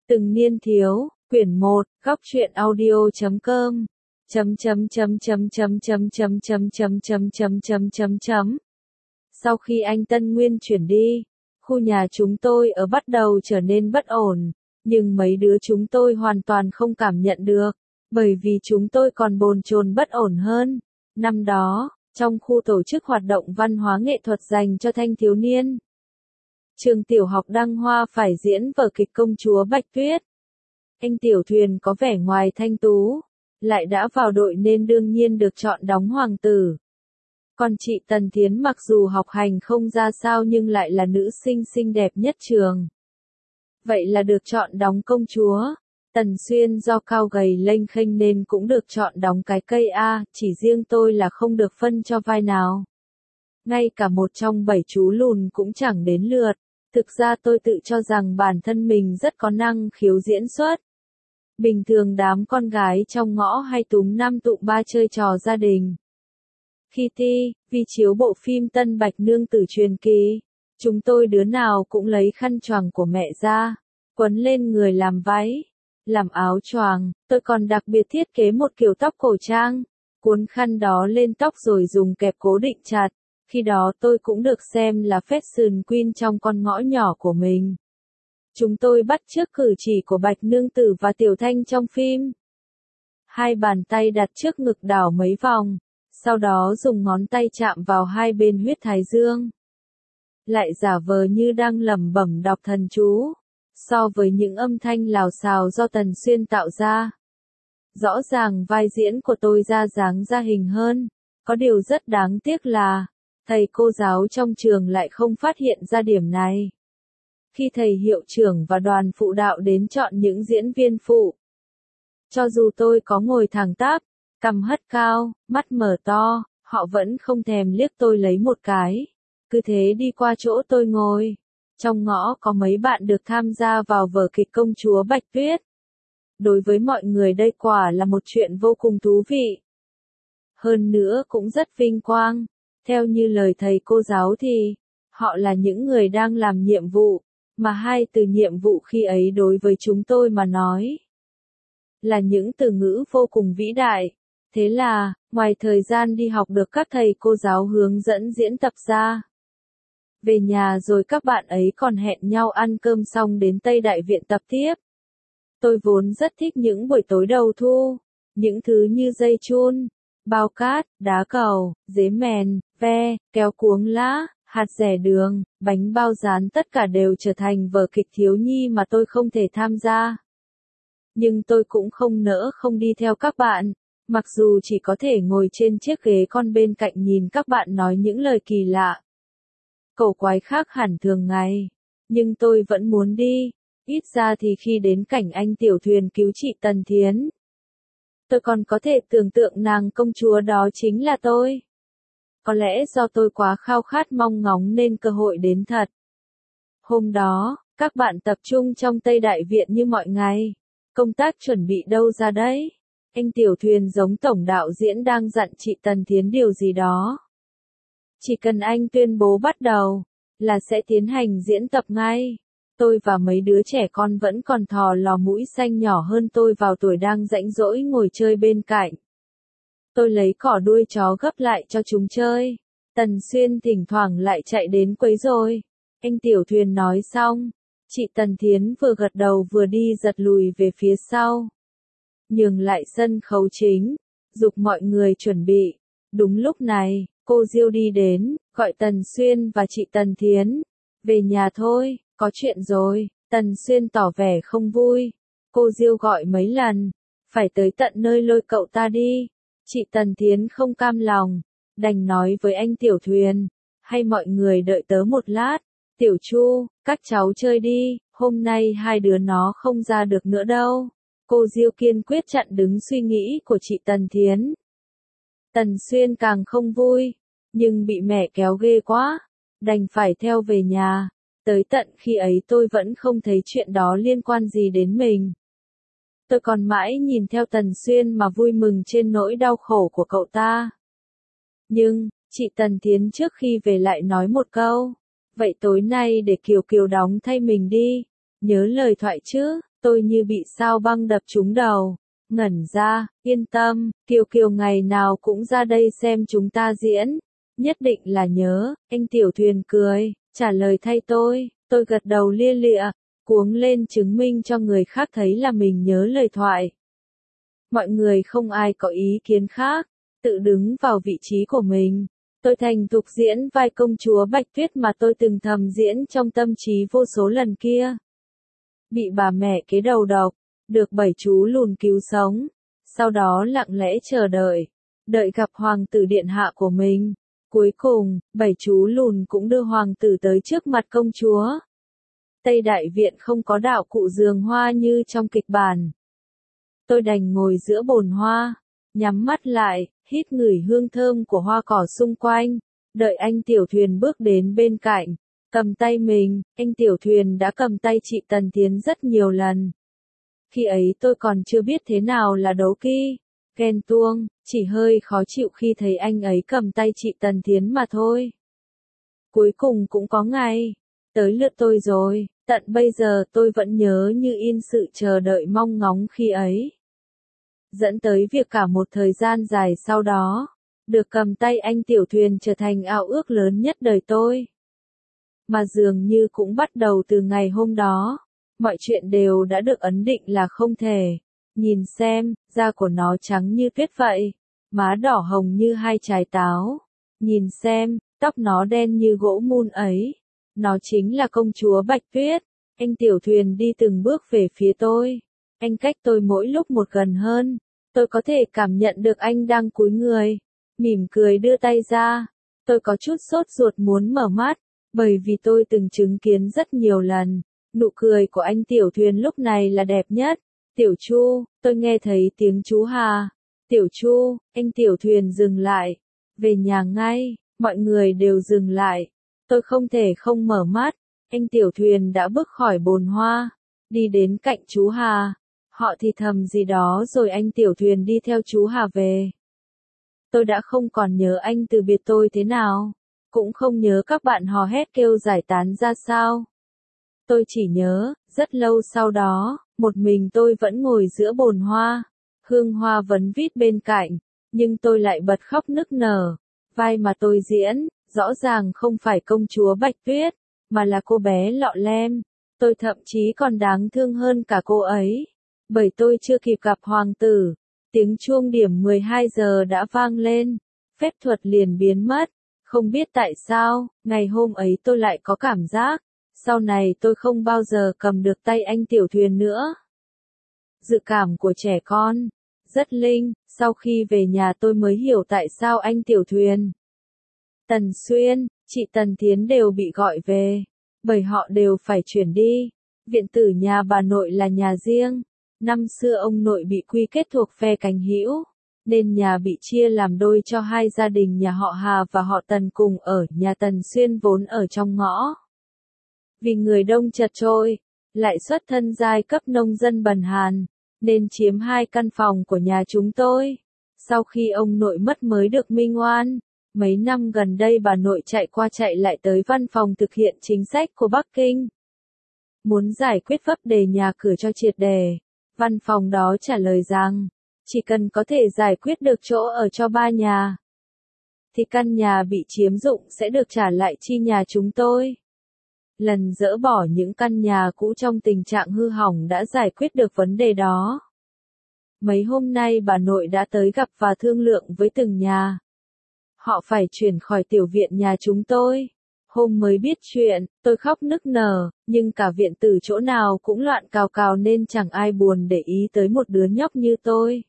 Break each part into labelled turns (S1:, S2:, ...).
S1: Từng niên thiếu, quyển 1, góc truyện audio.com. Sau khi anh Tân Nguyên chuyển đi, khu nhà chúng tôi ở bắt đầu trở nên bất ổn, nhưng mấy đứa chúng tôi hoàn toàn không cảm nhận được, bởi vì chúng tôi còn bồn chồn bất ổn hơn. Năm đó, trong khu tổ chức hoạt động văn hóa nghệ thuật dành cho thanh thiếu niên, trường tiểu học Đăng Hoa phải diễn vở kịch Công chúa Bạch Tuyết. Anh Tiểu Thuyền có vẻ ngoài thanh tú, lại đã vào đội nên đương nhiên được chọn đóng hoàng tử. Còn chị Tần Thiến mặc dù học hành không ra sao nhưng lại là nữ sinh xinh đẹp nhất trường. Vậy là được chọn đóng công chúa. Tần Xuyên do cao gầy lênh khênh nên cũng được chọn đóng cái cây A, chỉ riêng tôi là không được phân cho vai nào. Ngay cả một trong 7 chú lùn cũng chẳng đến lượt. Thực ra tôi tự cho rằng bản thân mình rất có năng khiếu diễn xuất. Bình thường đám con gái trong ngõ hay túm năm tụm ba chơi trò gia đình. Khi thi, vì chiếu bộ phim Tân Bạch Nương Tử truyền kỳ, chúng tôi đứa nào cũng lấy khăn choàng của mẹ ra, quấn lên người làm váy, làm áo choàng. Tôi còn đặc biệt thiết kế một kiểu tóc cổ trang, cuốn khăn đó lên tóc rồi dùng kẹp cố định chặt. Khi đó tôi cũng được xem là fashion queen trong con ngõ nhỏ của mình. Chúng tôi bắt chước cử chỉ của Bạch Nương Tử và Tiểu Thanh trong phim. Hai bàn tay đặt trước ngực đảo mấy vòng, sau đó dùng ngón tay chạm vào hai bên huyết thái dương. Lại giả vờ như đang lẩm bẩm đọc thần chú, so với những âm thanh lào xào do Tần Xuyên tạo ra. Rõ ràng vai diễn của tôi ra dáng ra hình hơn, có điều rất đáng tiếc là, thầy cô giáo trong trường lại không phát hiện ra điểm này. Khi thầy hiệu trưởng và đoàn phụ đạo đến chọn những diễn viên phụ, cho dù tôi có ngồi thẳng tắp, cằm hất cao, mắt mở to, họ vẫn không thèm liếc tôi lấy một cái. Cứ thế đi qua chỗ tôi ngồi. Trong ngõ có mấy bạn được tham gia vào vở kịch Công chúa Bạch Tuyết. Đối với mọi người đây quả là một chuyện vô cùng thú vị. Hơn nữa cũng rất vinh quang. Theo như lời thầy cô giáo thì, họ là những người đang làm nhiệm vụ, mà hai từ nhiệm vụ khi ấy đối với chúng tôi mà nói là những từ ngữ vô cùng vĩ đại. Thế là, ngoài thời gian đi học được các thầy cô giáo hướng dẫn diễn tập ra, về nhà rồi các bạn ấy còn hẹn nhau ăn cơm xong đến Tây Đại Viện tập tiếp. Tôi vốn rất thích những buổi tối đầu thu, những thứ như dây chun, bao cát, đá cầu, dế mèn, ve, kéo cuống lá, hạt dẻ đường, bánh bao rán tất cả đều trở thành vở kịch thiếu nhi mà tôi không thể tham gia. Nhưng tôi cũng không nỡ không đi theo các bạn, mặc dù chỉ có thể ngồi trên chiếc ghế con bên cạnh nhìn các bạn nói những lời kỳ lạ, cổ quái khác hẳn thường ngày. Nhưng tôi vẫn muốn đi, ít ra thì khi đến cảnh anh Tiểu Thuyền cứu chị Tần Thiến, tôi còn có thể tưởng tượng nàng công chúa đó chính là tôi. Có lẽ do tôi quá khao khát mong ngóng nên cơ hội đến thật. Hôm đó, các bạn tập trung trong Tây Đại Viện như mọi ngày. Công tác chuẩn bị đâu ra đấy? Anh Tiểu Thuyền giống tổng đạo diễn đang dặn chị Tần Thiến điều gì đó. Chỉ cần anh tuyên bố bắt đầu, là sẽ tiến hành diễn tập ngay. Tôi và mấy đứa trẻ con vẫn còn thò lò mũi xanh nhỏ hơn tôi vào tuổi đang rãnh rỗi ngồi chơi bên cạnh. Tôi lấy cỏ đuôi chó gấp lại cho chúng chơi. Tần Xuyên thỉnh thoảng lại chạy đến quấy rối. Anh Tiểu Thuyền nói xong, chị Tần Thiến vừa gật đầu vừa đi giật lùi về phía sau, nhường lại sân khấu chính, giục mọi người chuẩn bị. Đúng lúc này, cô Diêu đi đến, gọi Tần Xuyên và chị Tần Thiến. Về nhà thôi, có chuyện rồi. Tần Xuyên tỏ vẻ không vui. Cô Diêu gọi mấy lần, phải tới tận nơi lôi cậu ta đi. Chị Tần Thiến không cam lòng, đành nói với anh Tiểu Thuyền, hay mọi người đợi tớ một lát. Tiểu Chu, các cháu chơi đi, hôm nay hai đứa nó không ra được nữa đâu. Cô Diêu kiên quyết chặn đứng suy nghĩ của chị Tần Thiến. Tần Xuyên càng không vui, nhưng bị mẹ kéo ghê quá, đành phải theo về nhà. Tới tận khi ấy tôi vẫn không thấy chuyện đó liên quan gì đến mình. Tôi còn mãi nhìn theo Tần Xuyên mà vui mừng trên nỗi đau khổ của cậu ta. Nhưng, chị Tần Thiến trước khi về lại nói một câu, vậy tối nay để Kiều Kiều đóng thay mình đi, nhớ lời thoại chứ. Tôi như bị sao băng đập trúng đầu, ngẩn ra, yên tâm, Kiều Kiều ngày nào cũng ra đây xem chúng ta diễn, nhất định là nhớ, anh Tiểu Thuyền cười, trả lời thay tôi gật đầu lia lịa, cuống lên chứng minh cho người khác thấy là mình nhớ lời thoại. Mọi người không ai có ý kiến khác, tự đứng vào vị trí của mình. Tôi thành thục diễn vai công chúa Bạch Tuyết mà tôi từng thầm diễn trong tâm trí vô số lần kia. Bị bà mẹ kế đầu độc, được 7 chú lùn cứu sống, sau đó lặng lẽ chờ đợi, đợi gặp hoàng tử điện hạ của mình. Cuối cùng, 7 chú lùn cũng đưa hoàng tử tới trước mặt công chúa. Tây Đại Viện không có đạo cụ giường hoa như trong kịch bản. Tôi đành ngồi giữa bồn hoa, nhắm mắt lại, hít ngửi hương thơm của hoa cỏ xung quanh, đợi anh Tiểu Thuyền bước đến bên cạnh, cầm tay mình. Anh Tiểu Thuyền đã cầm tay chị Tần Thiến rất nhiều lần. Khi ấy tôi còn chưa biết thế nào là đấu kỵ, ghen tuông, chỉ hơi khó chịu khi thấy anh ấy cầm tay chị Tần Thiến mà thôi. Cuối cùng cũng có ngày, tới lượt tôi rồi, tận bây giờ tôi vẫn nhớ như in sự chờ đợi mong ngóng khi ấy. Dẫn tới việc cả một thời gian dài sau đó, được cầm tay anh Tiểu Thuyền trở thành ao ước lớn nhất đời tôi. Mà dường như cũng bắt đầu từ ngày hôm đó, mọi chuyện đều đã được ấn định là không thể. Nhìn xem, da của nó trắng như tuyết vậy, má đỏ hồng như hai trái táo. Nhìn xem, tóc nó đen như gỗ mun ấy. Nó chính là công chúa Bạch Tuyết. Anh Tiểu Thuyền đi từng bước về phía tôi. Anh cách tôi mỗi lúc một gần hơn. Tôi có thể cảm nhận được anh đang cúi người, mỉm cười đưa tay ra. Tôi có chút sốt ruột muốn mở mắt, bởi vì tôi từng chứng kiến rất nhiều lần. Nụ cười của anh Tiểu Thuyền lúc này là đẹp nhất. Tiểu Chu, tôi nghe thấy tiếng chú Hà. Tiểu Chu, anh Tiểu Thuyền dừng lại. Về nhà ngay, mọi người đều dừng lại. Tôi không thể không mở mắt. Anh Tiểu Thuyền đã bước khỏi bồn hoa, đi đến cạnh chú Hà. Họ thì thầm gì đó rồi anh Tiểu Thuyền đi theo chú Hà về. Tôi đã không còn nhớ anh từ biệt tôi thế nào, cũng không nhớ các bạn hò hét kêu giải tán ra sao. Tôi chỉ nhớ, rất lâu sau đó, một mình tôi vẫn ngồi giữa bồn hoa, hương hoa vấn vít bên cạnh, nhưng tôi lại bật khóc nức nở. Vai mà tôi diễn, rõ ràng không phải công chúa Bạch Tuyết, mà là cô bé Lọ Lem. Tôi thậm chí còn đáng thương hơn cả cô ấy. Bởi tôi chưa kịp gặp hoàng tử, tiếng chuông điểm 12 giờ đã vang lên, phép thuật liền biến mất. Không biết tại sao, ngày hôm ấy tôi lại có cảm giác, sau này tôi không bao giờ cầm được tay anh Tiểu Thuyền nữa. Dự cảm của trẻ con, rất linh, sau khi về nhà tôi mới hiểu tại sao anh Tiểu Thuyền, Tần Xuyên, chị Tần Thiến đều bị gọi về, bởi họ đều phải chuyển đi. Viện tử nhà bà nội là nhà riêng. Năm xưa ông nội bị quy kết thuộc phe cánh hữu, nên nhà bị chia làm đôi cho hai gia đình nhà họ Hà và họ Tần cùng ở. Nhà Tần Xuyên vốn ở trong ngõ. Vì người đông chật chội, lại xuất thân giai cấp nông dân bần hàn, nên chiếm hai căn phòng của nhà chúng tôi. Sau khi ông nội mất mới được minh oan, mấy năm gần đây bà nội chạy qua chạy lại tới văn phòng thực hiện chính sách của Bắc Kinh. Muốn giải quyết vấn đề nhà cửa cho triệt đề. Văn phòng đó trả lời rằng, chỉ cần có thể giải quyết được chỗ ở cho ba nhà, thì căn nhà bị chiếm dụng sẽ được trả lại chi nhà chúng tôi. Lần dỡ bỏ những căn nhà cũ trong tình trạng hư hỏng đã giải quyết được vấn đề đó. Mấy hôm nay bà nội đã tới gặp và thương lượng với từng nhà. Họ phải chuyển khỏi tiểu viện nhà chúng tôi. Hôm mới biết chuyện, tôi khóc nức nở, nhưng cả viện tử chỗ nào cũng loạn cào cào nên chẳng ai buồn để ý tới một đứa nhóc như tôi.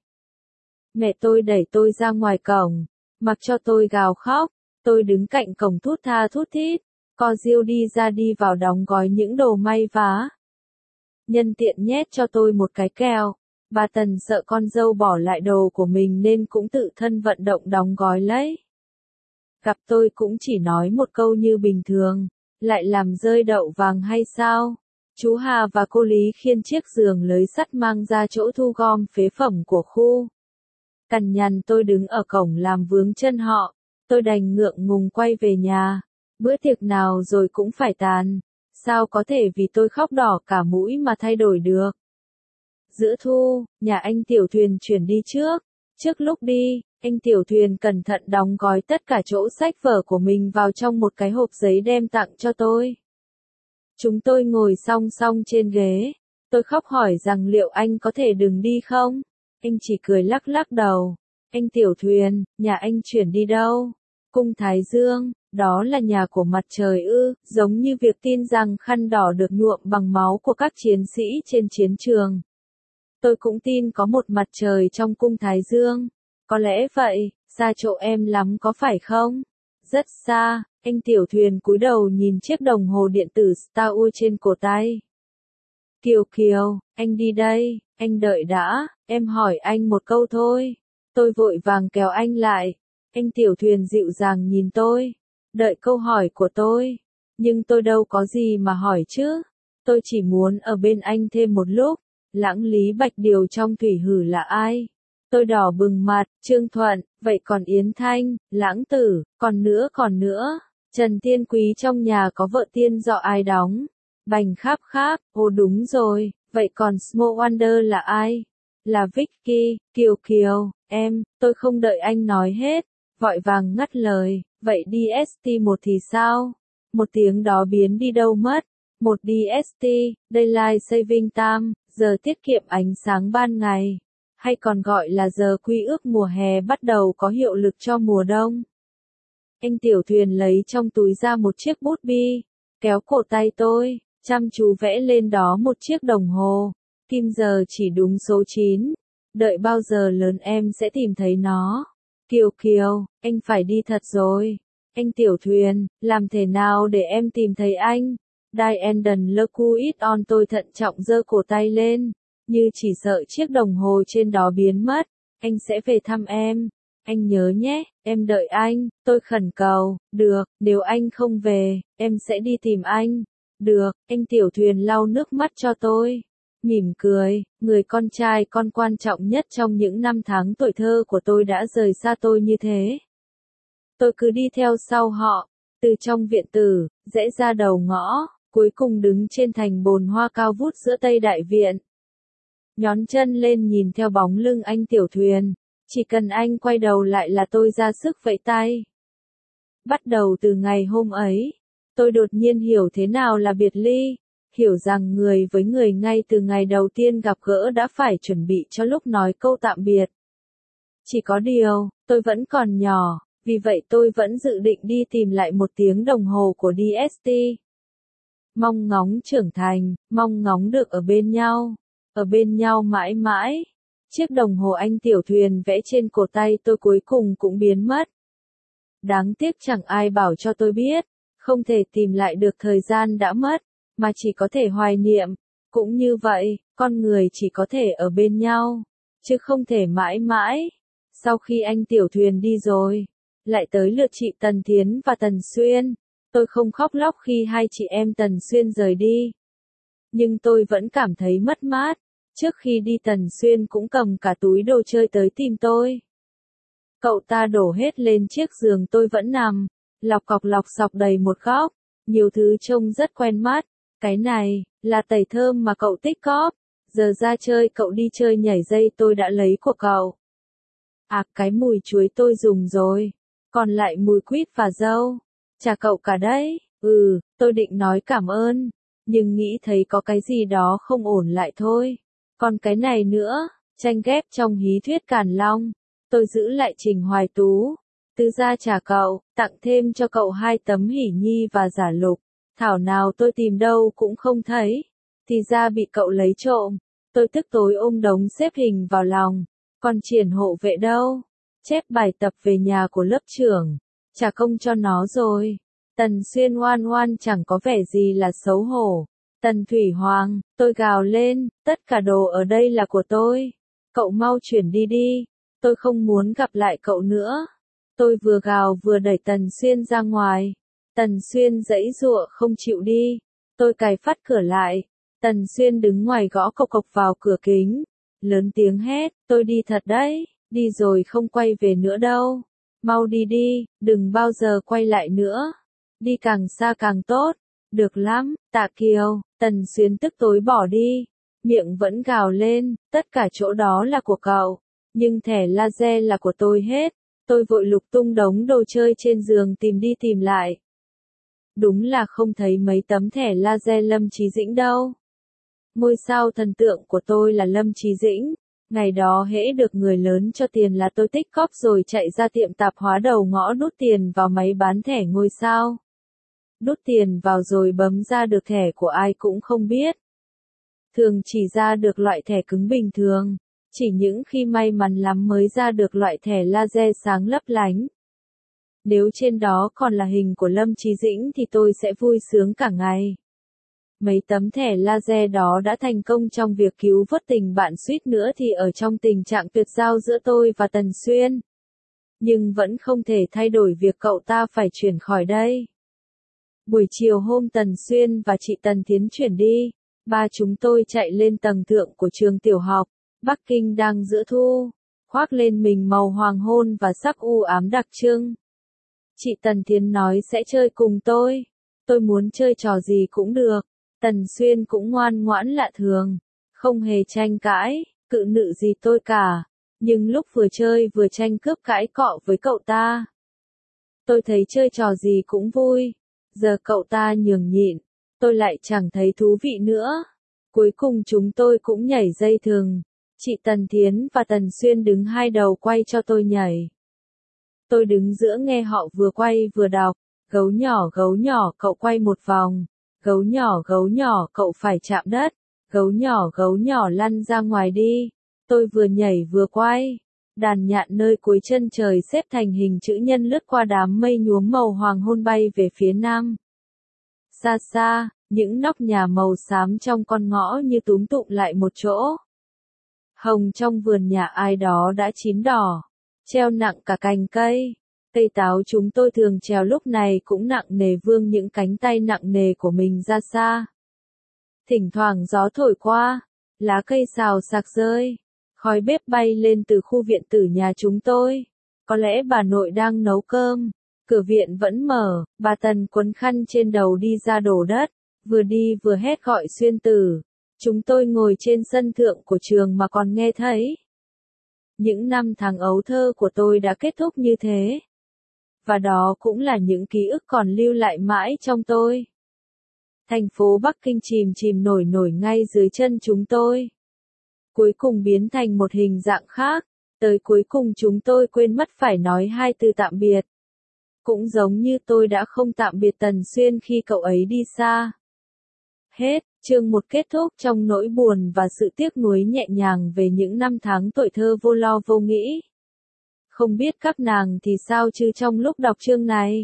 S1: Mẹ tôi đẩy tôi ra ngoài cổng, mặc cho tôi gào khóc. Tôi đứng cạnh cổng thút tha thút thít, co rio đi ra đi vào đóng gói những đồ may vá. Nhân tiện nhét cho tôi một cái kẹo. Bà Tần sợ con dâu bỏ lại đồ của mình nên cũng tự thân vận động đóng gói lấy. Gặp tôi cũng chỉ nói một câu như bình thường, lại làm rơi đậu vàng hay sao? Chú Hà và cô Lý khiêng chiếc giường lưới sắt mang ra chỗ thu gom phế phẩm của khu. Cằn nhằn tôi đứng ở cổng làm vướng chân họ, tôi đành ngượng ngùng quay về nhà. Bữa tiệc nào rồi cũng phải tàn, sao có thể vì tôi khóc đỏ cả mũi mà thay đổi được? Giữa thu, nhà anh Tiểu Thuyền chuyển đi trước. Trước lúc đi, anh Tiểu Thuyền cẩn thận đóng gói tất cả chỗ sách vở của mình vào trong một cái hộp giấy đem tặng cho tôi. Chúng tôi ngồi song song trên ghế. Tôi khóc hỏi rằng liệu anh có thể đừng đi không? Anh chỉ cười lắc lắc đầu. Anh Tiểu Thuyền, nhà anh chuyển đi đâu? Cung Thái Dương, đó là nhà của mặt trời ư, giống như việc tin rằng khăn đỏ được nhuộm bằng máu của các chiến sĩ trên chiến trường. Tôi cũng tin có một mặt trời trong cung Thái Dương. Có lẽ vậy, xa chỗ em lắm có phải không? Rất xa, anh Tiểu Thuyền cúi đầu nhìn chiếc đồng hồ điện tử Star Wars trên cổ tay. Kiều Kiều, anh đi đây, anh đợi đã, em hỏi anh một câu thôi. Tôi vội vàng kéo anh lại. Anh Tiểu Thuyền dịu dàng nhìn tôi, đợi câu hỏi của tôi. Nhưng tôi đâu có gì mà hỏi chứ. Tôi chỉ muốn ở bên anh thêm một lúc. Lãng Lý Bạch Điều trong Thủy Hử là ai? Tôi đỏ bừng mặt, Trương Thuận, vậy còn Yến Thanh, Lãng Tử, còn nữa. Trần Tiên Quý trong nhà có vợ tiên do ai đóng? Bành Kháp Kháp, ồ đúng rồi, vậy còn Small Wonder là ai? Là Vicky, Kiều Kiều, tôi không đợi anh nói hết, vội vàng ngắt lời, vậy DST-1 thì sao? Một tiếng đó biến đi đâu mất? Một DST, Daylight Saving Time, giờ tiết kiệm ánh sáng ban ngày, hay còn gọi là giờ quy ước mùa hè bắt đầu có hiệu lực cho mùa đông. Anh Tiểu Thuyền lấy trong túi ra một chiếc bút bi, kéo cổ tay tôi, chăm chú vẽ lên đó một chiếc đồng hồ, kim giờ chỉ đúng số 9, đợi bao giờ lớn em sẽ tìm thấy nó. Kiều Kiều, anh phải đi thật rồi. Anh Tiểu Thuyền, làm thế nào để em tìm thấy anh? Diane Lecuit on tôi thận trọng giơ cổ tay lên, như chỉ sợ chiếc đồng hồ trên đó biến mất. Anh sẽ về thăm em. Anh nhớ nhé, em đợi anh, tôi khẩn cầu. Được, nếu anh không về, em sẽ đi tìm anh. Được, anh Tiểu Thuyền lau nước mắt cho tôi. Mỉm cười, người con trai con quan trọng nhất trong những năm tháng tuổi thơ của tôi đã rời xa tôi như thế. Tôi cứ đi theo sau họ, từ trong viện tử, rẽ ra đầu ngõ, cuối cùng đứng trên thành bồn hoa cao vút giữa Tây Đại Viện. Nhón chân lên nhìn theo bóng lưng anh Tiểu Thuyền, chỉ cần anh quay đầu lại là tôi ra sức vẫy tay. Bắt đầu từ ngày hôm ấy, tôi đột nhiên hiểu thế nào là biệt ly, hiểu rằng người với người ngay từ ngày đầu tiên gặp gỡ đã phải chuẩn bị cho lúc nói câu tạm biệt. Chỉ có điều, tôi vẫn còn nhỏ, vì vậy tôi vẫn dự định đi tìm lại một tiếng đồng hồ của DST. Mong ngóng trưởng thành, mong ngóng được ở bên nhau mãi mãi. Chiếc đồng hồ anh Tiểu Thuyền vẽ trên cổ tay tôi cuối cùng cũng biến mất. Đáng tiếc chẳng ai bảo cho tôi biết, không thể tìm lại được thời gian đã mất, mà chỉ có thể hoài niệm. Cũng như vậy, con người chỉ có thể ở bên nhau, chứ không thể mãi mãi. Sau khi anh Tiểu Thuyền đi rồi, lại tới lượt chị Tần Thiến và Tần Xuyên. Tôi không khóc lóc khi hai chị em Tần Xuyên rời đi. Nhưng tôi vẫn cảm thấy mất mát. Trước khi đi Tần Xuyên cũng cầm cả túi đồ chơi tới tìm tôi. Cậu ta đổ hết lên chiếc giường tôi vẫn nằm, lọc sọc đầy một góc, nhiều thứ trông rất quen mắt. Cái này, là tẩy thơm mà cậu tích cóp, giờ ra chơi cậu đi chơi nhảy dây tôi đã lấy của cậu. À, cái mùi chuối tôi dùng rồi, còn lại mùi quýt và dâu, trả cậu cả đấy. Tôi định nói cảm ơn, nhưng nghĩ thấy có cái gì đó không ổn lại thôi. Còn cái này nữa, tranh ghép trong hí thuyết Càn Long, tôi giữ lại Trình Hoài Tú, tư gia trả cậu, tặng thêm cho cậu 2 tấm Hỷ Nhi và Giả Lục, thảo nào tôi tìm đâu cũng không thấy, thì ra bị cậu lấy trộm. Tôi tức tối ôm đống xếp hình vào lòng, còn Triển hộ vệ đâu? Chép bài tập về nhà của lớp trưởng, trả công cho nó rồi. Tần Xuyên oan oan chẳng có vẻ gì là xấu hổ. Tần Thủy Hoàng, tôi gào lên, tất cả đồ ở đây là của tôi. Cậu mau chuyển đi đi, tôi không muốn gặp lại cậu nữa. Tôi vừa gào vừa đẩy Tần Xuyên ra ngoài. Tần Xuyên giãy giụa không chịu đi. Tôi cài phắt cửa lại. Tần Xuyên đứng ngoài gõ cộc cộc vào cửa kính. Lớn tiếng hét, tôi đi thật đấy, đi rồi không quay về nữa đâu. Mau đi đi, đừng bao giờ quay lại nữa. Đi càng xa càng tốt. Được lắm, Tạ Kiều. Tần Xuyên tức tối bỏ đi. miệng vẫn gào lên, tất cả chỗ đó là của cậu, nhưng thẻ laser là của tôi hết. Tôi vội lục tung đống đồ chơi trên giường tìm đi tìm lại. Đúng là không thấy mấy tấm thẻ laser Lâm Chí Dĩnh đâu. Ngôi sao thần tượng của tôi là Lâm Chí Dĩnh. Ngày đó hễ được người lớn cho tiền là tôi tích cóp rồi chạy ra tiệm tạp hóa đầu ngõ đút tiền vào máy bán thẻ ngôi sao. Đút tiền vào rồi bấm ra được thẻ của ai cũng không biết. Thường chỉ ra được loại thẻ cứng bình thường, chỉ những khi may mắn lắm mới ra được loại thẻ laser sáng lấp lánh. Nếu trên đó còn là hình của Lâm Chí Dĩnh thì tôi sẽ vui sướng cả ngày. Mấy tấm thẻ laser đó đã thành công trong việc cứu vớt tình bạn, suýt nữa thì ở trong tình trạng tuyệt giao giữa tôi và Tần Xuyên. Nhưng vẫn không thể thay đổi việc cậu ta phải chuyển khỏi đây. Buổi chiều hôm Tần Xuyên và chị Tần Thiến chuyển đi, ba chúng tôi chạy lên tầng thượng của trường tiểu học. Bắc Kinh đang giữa thu, khoác lên mình màu hoàng hôn và sắc u ám đặc trưng. Chị Tần Thiến nói sẽ chơi cùng tôi. Tôi muốn chơi trò gì cũng được. Tần Xuyên cũng ngoan ngoãn lạ thường, không hề tranh cãi, cự nữ gì tôi cả. Nhưng lúc vừa chơi vừa tranh cướp cãi cọ với cậu ta. Tôi thấy chơi trò gì cũng vui. Giờ cậu ta nhường nhịn, tôi lại chẳng thấy thú vị nữa. Cuối cùng chúng tôi cũng nhảy dây thừng. Chị Tần Thiến và Tần Xuyên đứng hai đầu quay cho tôi nhảy. Tôi đứng giữa nghe họ vừa quay vừa đọc. Gấu nhỏ, cậu quay một vòng. Gấu nhỏ, cậu phải chạm đất. Gấu nhỏ lăn ra ngoài đi. Tôi vừa nhảy vừa quay. Đàn nhạn nơi cuối chân trời xếp thành hình chữ nhân lướt qua đám mây nhuốm màu hoàng hôn bay về phía nam. Xa xa, những nóc nhà màu xám trong con ngõ như túm tụm lại một chỗ. Hồng trong vườn nhà ai đó đã chín đỏ, treo nặng cả cành cây. Cây táo chúng tôi thường trèo lúc này cũng nặng nề vươn những cánh tay nặng nề của mình ra xa. Thỉnh thoảng gió thổi qua, lá cây xào xạc rơi, khói bếp bay lên từ khu viện tử nhà chúng tôi. Có lẽ bà nội đang nấu cơm, cửa viện vẫn mở, bà Tần quấn khăn trên đầu đi ra đổ đất, vừa đi vừa hét gọi Xuyên Tử. Chúng tôi ngồi trên sân thượng của trường mà còn nghe thấy. Những năm tháng ấu thơ của tôi đã kết thúc như thế. Và đó cũng là những ký ức còn lưu lại mãi trong tôi. Thành phố Bắc Kinh chìm nổi ngay dưới chân chúng tôi. Cuối cùng biến thành một hình dạng khác. Tới cuối cùng chúng tôi quên mất phải nói hai từ tạm biệt. Cũng giống như tôi đã không tạm biệt Tần Xuyên khi cậu ấy đi xa. Hết, chương 1 kết thúc trong nỗi buồn và sự tiếc nuối nhẹ nhàng về những năm tháng tuổi thơ vô lo vô nghĩ. Không biết các nàng thì sao chứ trong lúc đọc chương này.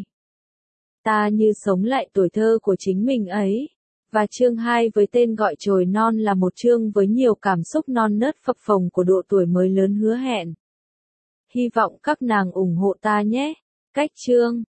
S1: Ta như sống lại tuổi thơ của chính mình ấy. Và chương 2 với tên gọi Chồi Non là một chương với nhiều cảm xúc non nớt phập phồng của độ tuổi mới lớn hứa hẹn. Hy vọng các nàng ủng hộ ta nhé. Cách chương